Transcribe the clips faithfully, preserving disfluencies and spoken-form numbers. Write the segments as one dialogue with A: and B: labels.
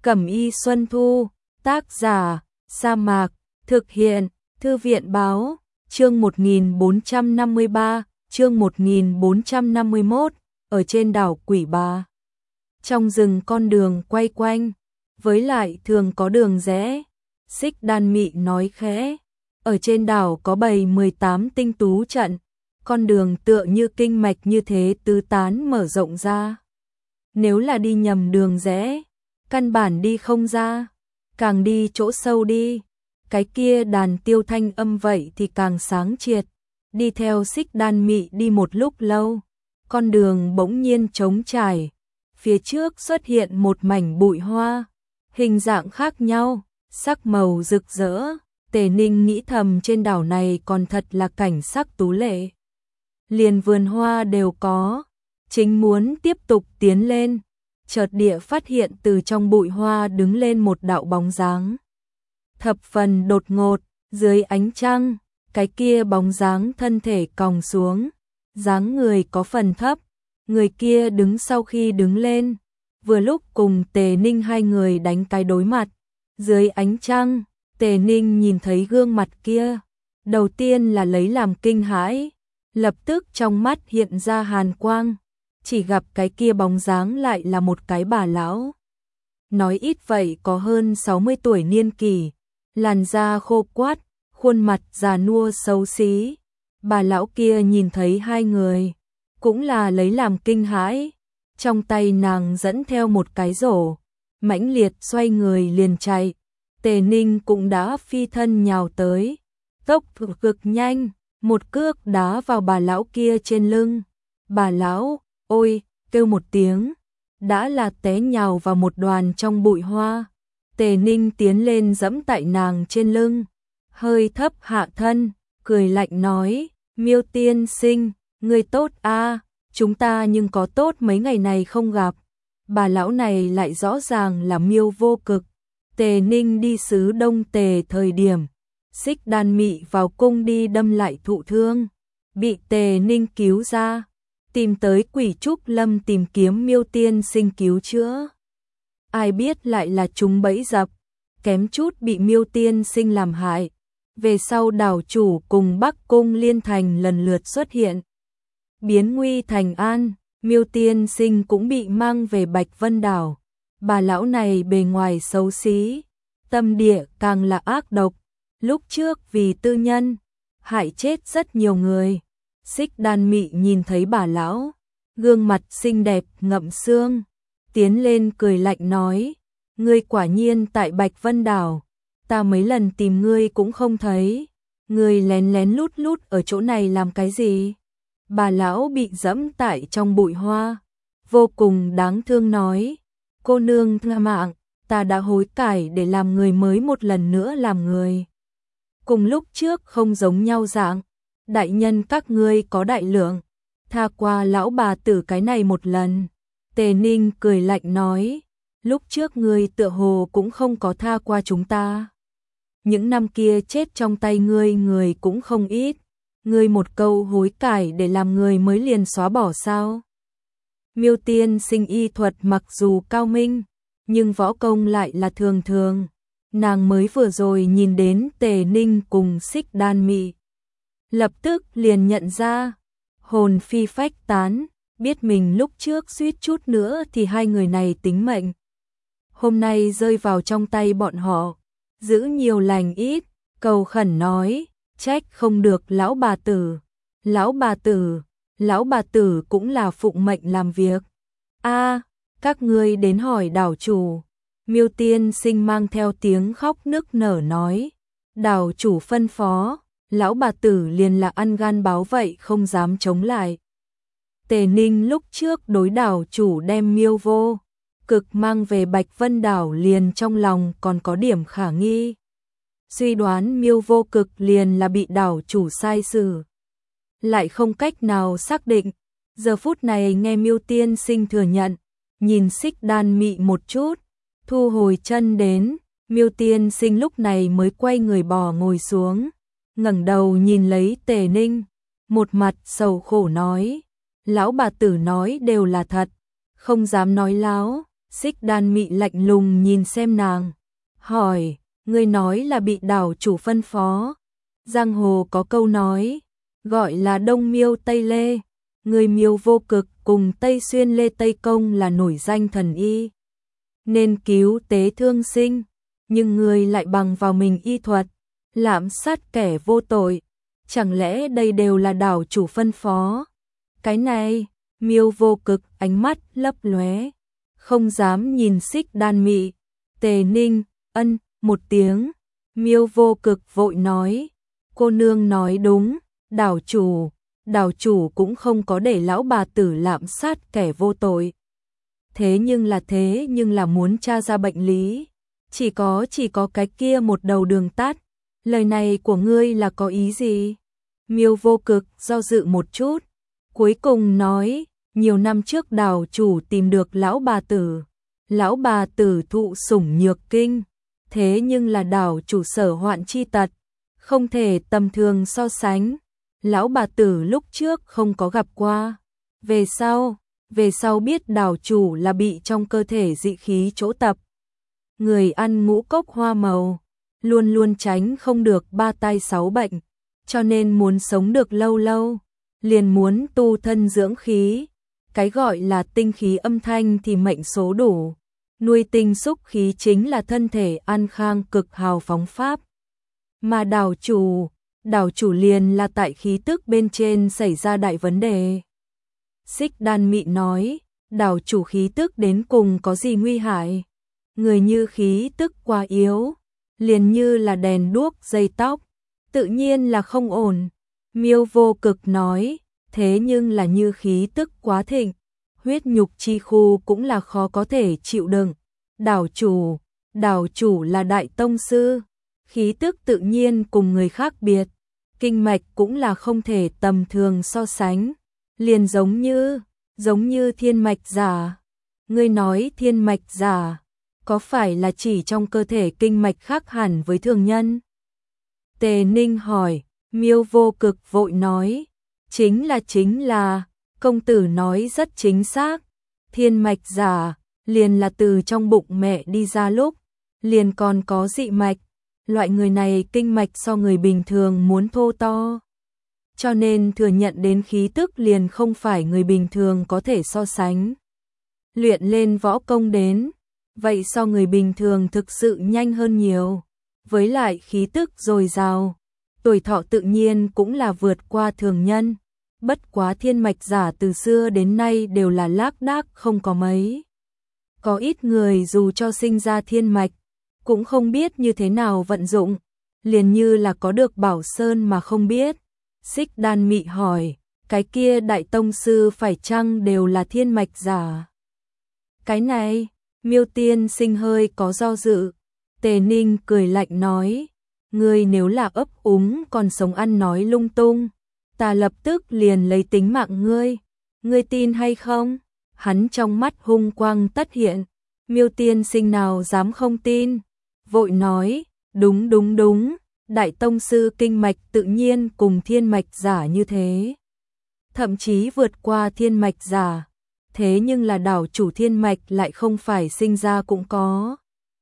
A: Cẩm y Xuân Thu, tác giả, Sa Mạc, thực hiện, Thư viện báo, chương một nghìn bốn trăm năm mươi ba, chương một nghìn bốn trăm năm mươi mốt, ở trên đảo Quỷ Bà. Trong rừng con đường quay quanh, với lại thường có đường rẽ, Xích Đan Mị nói khẽ, ở trên đảo có bày mười tám tinh tú trận, con đường tựa như kinh mạch như thế tứ tán mở rộng ra. Nếu là đi nhầm đường rẽ, căn bản đi không ra, càng đi chỗ sâu đi, cái kia đàn tiêu thanh âm vậy thì càng sáng triệt. Đi theo Xích Đan Mị đi một lúc lâu, con đường bỗng nhiên trống trải, phía trước xuất hiện một mảnh bụi hoa, hình dạng khác nhau, sắc màu rực rỡ. Tề Ninh nghĩ thầm trên đảo này còn thật là cảnh sắc tú lệ. Liền vườn hoa đều có, chính muốn tiếp tục tiến lên, chợt địa phát hiện từ trong bụi hoa đứng lên một đạo bóng dáng. Thập phần đột ngột, dưới ánh trăng, cái kia bóng dáng thân thể còng xuống, dáng người có phần thấp, người kia đứng sau khi đứng lên, vừa lúc cùng Tề Ninh hai người đánh cái đối mặt, dưới ánh trăng. Tề Ninh nhìn thấy gương mặt kia, đầu tiên là lấy làm kinh hãi, lập tức trong mắt hiện ra hàn quang, chỉ gặp cái kia bóng dáng lại là một cái bà lão. Nói ít vậy có hơn sáu mươi tuổi niên kỷ, làn da khô quắt, khuôn mặt già nua xấu xí. Bà lão kia nhìn thấy hai người, cũng là lấy làm kinh hãi, trong tay nàng dẫn theo một cái rổ, mãnh liệt xoay người liền chạy. Tề Ninh cũng đã phi thân nhào tới, tốc độ cực nhanh, một cước đá vào bà lão kia trên lưng. Bà lão, ôi, kêu một tiếng, đã là té nhào vào một đoàn trong bụi hoa. Tề Ninh tiến lên giẫm tại nàng trên lưng, hơi thấp hạ thân, cười lạnh nói, Miêu tiên sinh, người tốt a, chúng ta nhưng có tốt mấy ngày này không gặp. Bà lão này lại rõ ràng là Miêu Vô Cực. Tề Ninh đi xứ Đông Tề thời điểm, Xích Đan Mị vào cung đi đâm lại thụ thương, bị Tề Ninh cứu ra, tìm tới Quỷ Trúc Lâm tìm kiếm Miêu tiên sinh cứu chữa. Ai biết lại là chúng bẫy dập, kém chút bị Miêu tiên sinh làm hại. Về sau đảo chủ cùng Bắc Cung Liên Thành lần lượt xuất hiện, biến nguy thành an, Miêu tiên sinh cũng bị mang về Bạch Vân đảo. Bà lão này bề ngoài xấu xí, tâm địa càng là ác độc, lúc trước vì tư nhân, hại chết rất nhiều người. Xích Đan Mị nhìn thấy bà lão, gương mặt xinh đẹp ngậm xương, tiến lên cười lạnh nói, ngươi quả nhiên tại Bạch Vân đảo, ta mấy lần tìm ngươi cũng không thấy, ngươi lén lén lút lút ở chỗ này làm cái gì? Bà lão bị dẫm tại trong bụi hoa, vô cùng đáng thương nói, cô nương tha mạng, ta đã hối cải để làm người mới một lần nữa làm người. Cùng lúc trước không giống nhau dạng, đại nhân các ngươi có đại lượng, tha qua lão bà tử cái này một lần. Tề Ninh cười lạnh nói, lúc trước ngươi tựa hồ cũng không có tha qua chúng ta. Những năm kia chết trong tay ngươi người cũng không ít, ngươi một câu hối cải để làm người mới liền xóa bỏ sao? Miêu tiên sinh y thuật mặc dù cao minh, nhưng võ công lại là thường thường. Nàng mới vừa rồi nhìn đến Tề Ninh cùng Xích Đan Mị, lập tức liền nhận ra, hồn phi phách tán, biết mình lúc trước suýt chút nữa thì hai người này tính mệnh. Hôm nay rơi vào trong tay bọn họ, giữ nhiều lành ít, cầu khẩn nói, trách không được lão bà tử, lão bà tử. Lão bà tử cũng là phụng mệnh làm việc. A, à, các ngươi đến hỏi đảo chủ. Miêu tiên sinh mang theo tiếng khóc nức nở nói. Đảo chủ phân phó, lão bà tử liền là ăn gan báo vậy không dám chống lại. Tề Ninh lúc trước đối đảo chủ đem Miêu Vô Cực mang về Bạch Vân đảo liền trong lòng còn có điểm khả nghi. Suy đoán Miêu Vô Cực liền là bị đảo chủ sai xử, lại không cách nào xác định. Giờ phút này nghe Miêu tiên sinh thừa nhận, nhìn Xích Đan Mị một chút, thu hồi chân đến, Miêu tiên sinh lúc này mới quay người bò ngồi xuống, ngẩng đầu nhìn lấy Tề Ninh, một mặt sầu khổ nói, lão bà tử nói đều là thật, không dám nói láo, Xích Đan Mị lạnh lùng nhìn xem nàng, hỏi, ngươi nói là bị đảo chủ phân phó. Giang hồ có câu nói, gọi là Đông Miêu Tây Lê, người Miêu Vô Cực cùng Tây Xuyên Lê Tây Công là nổi danh thần y, nên cứu tế thương sinh, nhưng người lại bằng vào mình y thuật, lạm sát kẻ vô tội, chẳng lẽ đây đều là đảo chủ phân phó? Cái này, Miêu Vô Cực ánh mắt lấp lóe, không dám nhìn Xích Đan Mị. Tề Ninh, ân, một tiếng, Miêu Vô Cực vội nói, cô nương nói đúng, đảo chủ, đảo chủ cũng không có để lão bà tử lạm sát kẻ vô tội. Thế nhưng là thế nhưng là muốn tra ra bệnh lý, chỉ có chỉ có cái kia một đầu đường tắt, lời này của ngươi là có ý gì? Miêu Vô Cực do dự một chút, cuối cùng nói, nhiều năm trước đảo chủ tìm được lão bà tử, lão bà tử thụ sủng nhược kinh, thế nhưng là đảo chủ sở hoạn chi tật, không thể tầm thường so sánh. Lão bà tử lúc trước không có gặp qua, về sau, về sau biết đảo chủ là bị trong cơ thể dị khí chỗ tập. Người ăn ngũ cốc hoa màu, luôn luôn tránh không được ba tai sáu bệnh, cho nên muốn sống được lâu lâu, liền muốn tu thân dưỡng khí. Cái gọi là tinh khí âm thanh thì mệnh số đủ, nuôi tinh xúc khí chính là thân thể an khang cực hào phóng pháp. Mà đảo chủ, đảo chủ liền là tại khí tức bên trên xảy ra đại vấn đề. Xích Đan Mị nói, đảo chủ khí tức đến cùng có gì nguy hại? Người như khí tức quá yếu, liền như là đèn đuốc dây tóc, tự nhiên là không ổn. Miêu Vô Cực nói, thế nhưng là như khí tức quá thịnh, huyết nhục chi khu cũng là khó có thể chịu đựng. Đảo chủ, đảo chủ là đại tông sư, khí tức tự nhiên cùng người khác biệt, kinh mạch cũng là không thể tầm thường so sánh, liền giống như, giống như thiên mạch giả. Ngươi nói thiên mạch giả, có phải là chỉ trong cơ thể kinh mạch khác hẳn với thường nhân? Tề Ninh hỏi, Miêu Vô Cực vội nói, chính là chính là, công tử nói rất chính xác, thiên mạch giả, liền là từ trong bụng mẹ đi ra lúc, liền còn có dị mạch, loại người này kinh mạch so người bình thường muốn thô to. Cho nên thừa nhận đến khí tức liền không phải người bình thường có thể so sánh. Luyện lên võ công đến, vậy so người bình thường thực sự nhanh hơn nhiều, với lại khí tức dồi dào, tuổi thọ tự nhiên cũng là vượt qua thường nhân. Bất quá thiên mạch giả từ xưa đến nay đều là lác đác không có mấy. Có ít người dù cho sinh ra thiên mạch, cũng không biết như thế nào vận dụng, liền như là có được bảo sơn mà không biết. Xích Đan Mị hỏi, cái kia đại tông sư phải chăng đều là thiên mạch giả? Cái này, Miêu tiên sinh hơi có do dự. Tề Ninh cười lạnh nói, ngươi nếu là ấp úng còn sống ăn nói lung tung, ta lập tức liền lấy tính mạng ngươi, ngươi tin hay không? Hắn trong mắt hung quang tất hiện, Miêu tiên sinh nào dám không tin, vội nói, đúng đúng đúng, đại tông sư kinh mạch tự nhiên cùng thiên mạch giả như thế, thậm chí vượt qua thiên mạch giả, thế nhưng là đảo chủ thiên mạch lại không phải sinh ra cũng có.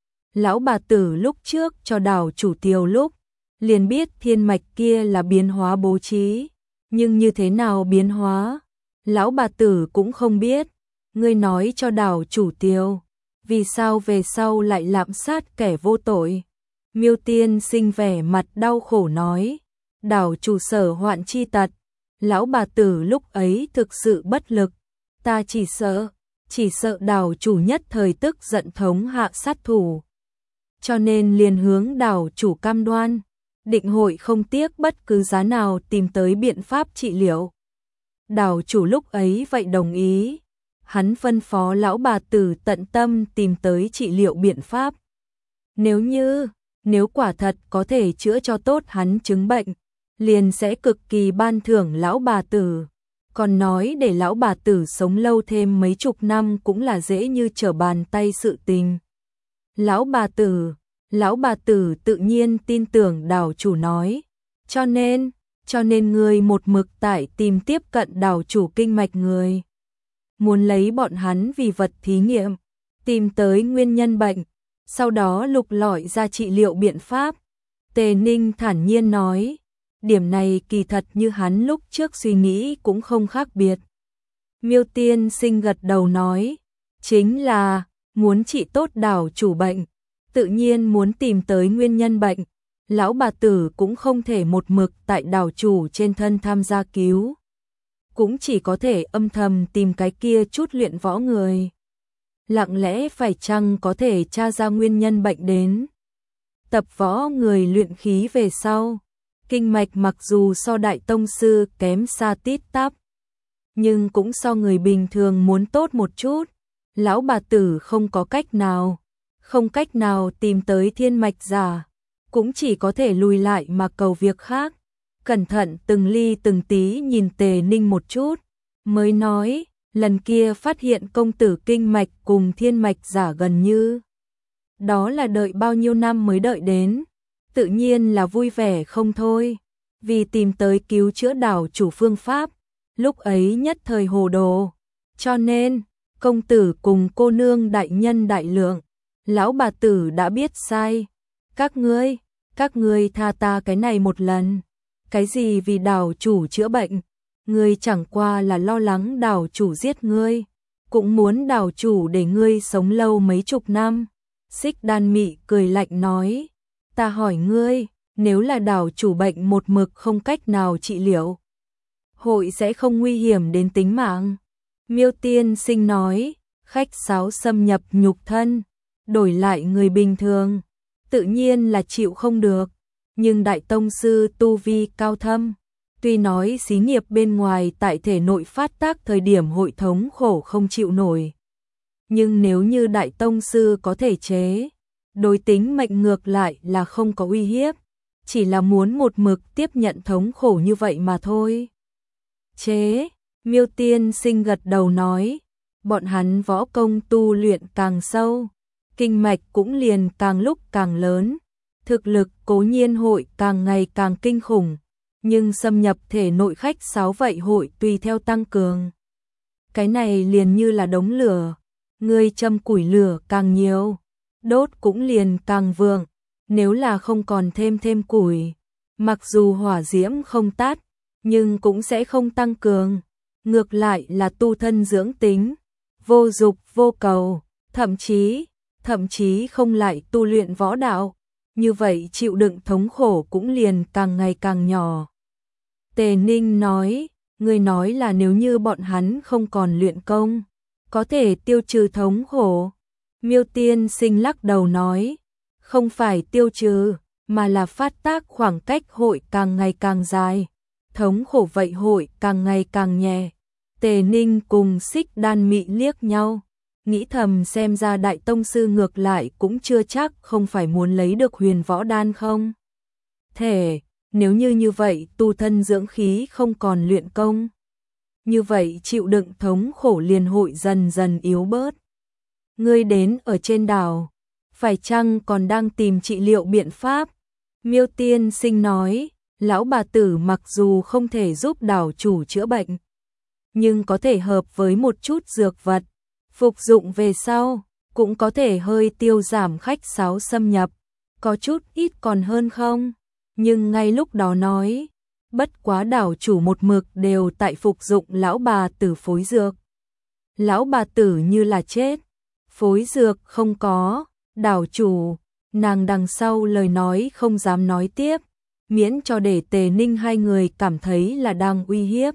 A: Lão bà tử lúc trước cho đảo chủ tiều lúc, liền biết thiên mạch kia là biến hóa bố trí, nhưng như thế nào biến hóa, lão bà tử cũng không biết. Ngươi nói cho đảo chủ tiều, vì sao về sau lại lạm sát kẻ vô tội? Miêu tiên sinh vẻ mặt đau khổ nói, đảo chủ sở hoạn chi tật, lão bà tử lúc ấy thực sự bất lực, ta chỉ sợ, chỉ sợ đảo chủ nhất thời tức giận thống hạ sát thủ. Cho nên liền hướng đảo chủ cam đoan, định hội không tiếc bất cứ giá nào tìm tới biện pháp trị liệu. Đảo chủ lúc ấy vậy đồng ý, hắn phân phó lão bà tử tận tâm tìm tới trị liệu biện pháp. Nếu như, nếu quả thật có thể chữa cho tốt hắn chứng bệnh, liền sẽ cực kỳ ban thưởng lão bà tử. Còn nói để lão bà tử sống lâu thêm mấy chục năm cũng là dễ như trở bàn tay sự tình. Lão bà tử, lão bà tử tự nhiên tin tưởng đảo chủ nói, cho nên, cho nên người một mực tại tìm tiếp cận đảo chủ kinh mạch người. Muốn lấy bọn hắn vì vật thí nghiệm, tìm tới nguyên nhân bệnh, sau đó lục lọi ra trị liệu biện pháp. Tề Ninh thản nhiên nói, điểm này kỳ thật như hắn lúc trước suy nghĩ cũng không khác biệt. Miêu tiên sinh gật đầu nói, chính là muốn trị tốt đảo chủ bệnh, tự nhiên muốn tìm tới nguyên nhân bệnh. Lão bà tử cũng không thể một mực tại đảo chủ trên thân tham gia cứu, cũng chỉ có thể âm thầm tìm cái kia chút luyện võ người. Lặng lẽ phải chăng có thể tra ra nguyên nhân bệnh đến. Tập võ người luyện khí về sau, kinh mạch mặc dù so đại tông sư kém xa tít tắp, nhưng cũng so người bình thường muốn tốt một chút. Lão bà tử không có cách nào, không cách nào tìm tới thiên mạch giả, cũng chỉ có thể lùi lại mà cầu việc khác. Cẩn thận từng ly từng tí nhìn Tề Ninh một chút, mới nói, lần kia phát hiện công tử kinh mạch cùng thiên mạch giả gần như. Đó là đợi bao nhiêu năm mới đợi đến, tự nhiên là vui vẻ không thôi, vì tìm tới cứu chữa đảo chủ phương pháp, lúc ấy nhất thời hồ đồ, cho nên, công tử cùng cô nương đại nhân đại lượng, lão bà tử đã biết sai, các ngươi, các ngươi tha ta cái này một lần, cái gì vì đảo chủ chữa bệnh, ngươi chẳng qua là lo lắng đảo chủ giết ngươi, cũng muốn đảo chủ để ngươi sống lâu mấy chục năm. Xích Đan Mị cười lạnh nói, ta hỏi ngươi, nếu là đảo chủ bệnh một mực không cách nào trị liệu, hội sẽ không nguy hiểm đến tính mạng. Miêu tiên sinh nói, khách sáo xâm nhập nhục thân, đổi lại người bình thường, tự nhiên là chịu không được, nhưng đại tông sư tu vi cao thâm, tuy nói xí nghiệp bên ngoài tại thể nội phát tác thời điểm hội thống khổ không chịu nổi, nhưng nếu như đại tông sư có thể chế, đối tính mệnh ngược lại là không có uy hiếp, chỉ là muốn một mực tiếp nhận thống khổ như vậy mà thôi. Chế, Miêu tiên sinh gật đầu nói, bọn hắn võ công tu luyện càng sâu, kinh mạch cũng liền càng lúc càng lớn, thực lực cố nhiên hội càng ngày càng kinh khủng, nhưng xâm nhập thể nội khách sáo vậy hội tùy theo tăng cường. Cái này liền như là đống lửa, người châm củi lửa càng nhiều, đốt cũng liền càng vượng, nếu là không còn thêm thêm củi, mặc dù hỏa diễm không tắt, nhưng cũng sẽ không tăng cường, ngược lại là tu thân dưỡng tính, vô dục vô cầu, thậm chí, thậm chí không lại tu luyện võ đạo, như vậy chịu đựng thống khổ cũng liền càng ngày càng nhỏ. Tề Ninh nói, người nói là nếu như bọn hắn không còn luyện công, có thể tiêu trừ thống khổ. Miêu tiên sinh lắc đầu nói, không phải tiêu trừ, mà là phát tác khoảng cách hội càng ngày càng dài, thống khổ vậy hội càng ngày càng nhẹ. Tề Ninh cùng Xích Đan Mị liếc nhau, nghĩ thầm xem ra đại tông sư ngược lại cũng chưa chắc không phải muốn lấy được huyền võ đan không. Thể, nếu như như vậy tu thân dưỡng khí không còn luyện công, như vậy chịu đựng thống khổ liền hội dần dần yếu bớt. Ngươi đến ở trên đảo, phải chăng còn đang tìm trị liệu biện pháp? Miêu tiên sinh nói, lão bà tử mặc dù không thể giúp đảo chủ chữa bệnh, nhưng có thể hợp với một chút dược vật, phục dụng về sau, cũng có thể hơi tiêu giảm khách sáo xâm nhập, có chút ít còn hơn không? Nhưng ngay lúc đó nói, bất quá đảo chủ một mực đều tại phục dụng lão bà tử phối dược. Lão bà tử như là chết, phối dược không có, đảo chủ, nàng đằng sau lời nói không dám nói tiếp, miễn cho để Tề Ninh hai người cảm thấy là đang uy hiếp.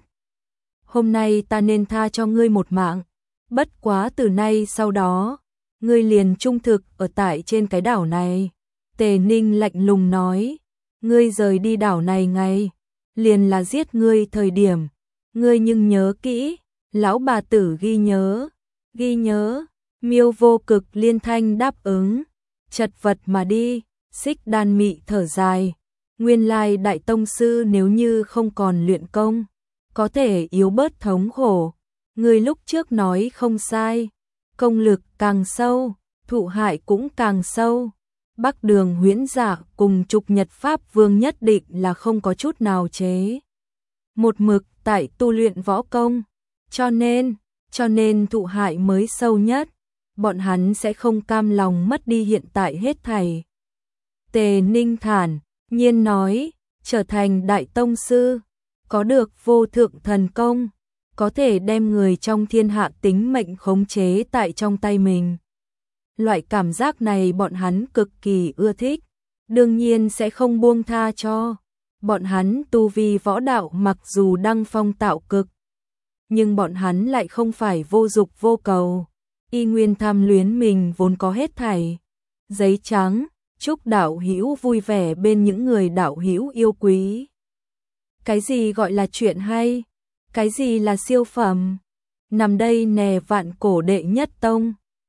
A: Hôm nay ta nên tha cho ngươi một mạng, bất quá từ nay sau đó, ngươi liền trung thực ở tại trên cái đảo này. Tề Ninh lạnh lùng nói, ngươi rời đi đảo này ngay, liền là giết ngươi thời điểm, ngươi nhưng nhớ kỹ, lão bà tử ghi nhớ, ghi nhớ. Miêu vô cực liên thanh đáp ứng, chật vật mà đi. Xích Đan Mị thở dài, nguyên lai đại tông sư nếu như không còn luyện công, có thể yếu bớt thống khổ. Người lúc trước nói không sai, công lực càng sâu, thụ hại cũng càng sâu. Bắc Đường Huyễn Giả cùng Trục Nhật Pháp Vương nhất định là không có chút nào chế một mực tại tu luyện võ công, cho nên, cho nên thụ hại mới sâu nhất. bọn hắn sẽ không cam lòng mất đi hiện tại hết thảy. Tề Ninh thản nhiên nói, trở thành đại tông sư, có được vô thượng thần công, có thể đem người trong thiên hạ tính mệnh khống chế tại trong tay mình. Loại cảm giác này bọn hắn cực kỳ ưa thích, đương nhiên sẽ không buông tha cho. Bọn hắn tu vi võ đạo mặc dù đăng phong tạo cực, nhưng bọn hắn lại không phải vô dục vô cầu, y nguyên tham luyến mình vốn có hết thảy. Giấy trắng, chúc đạo hữu vui vẻ bên những người đạo hữu yêu quý. Cái gì gọi là chuyện hay? Cái gì là siêu phẩm? Nằm đây nè vạn cổ đệ nhất tông.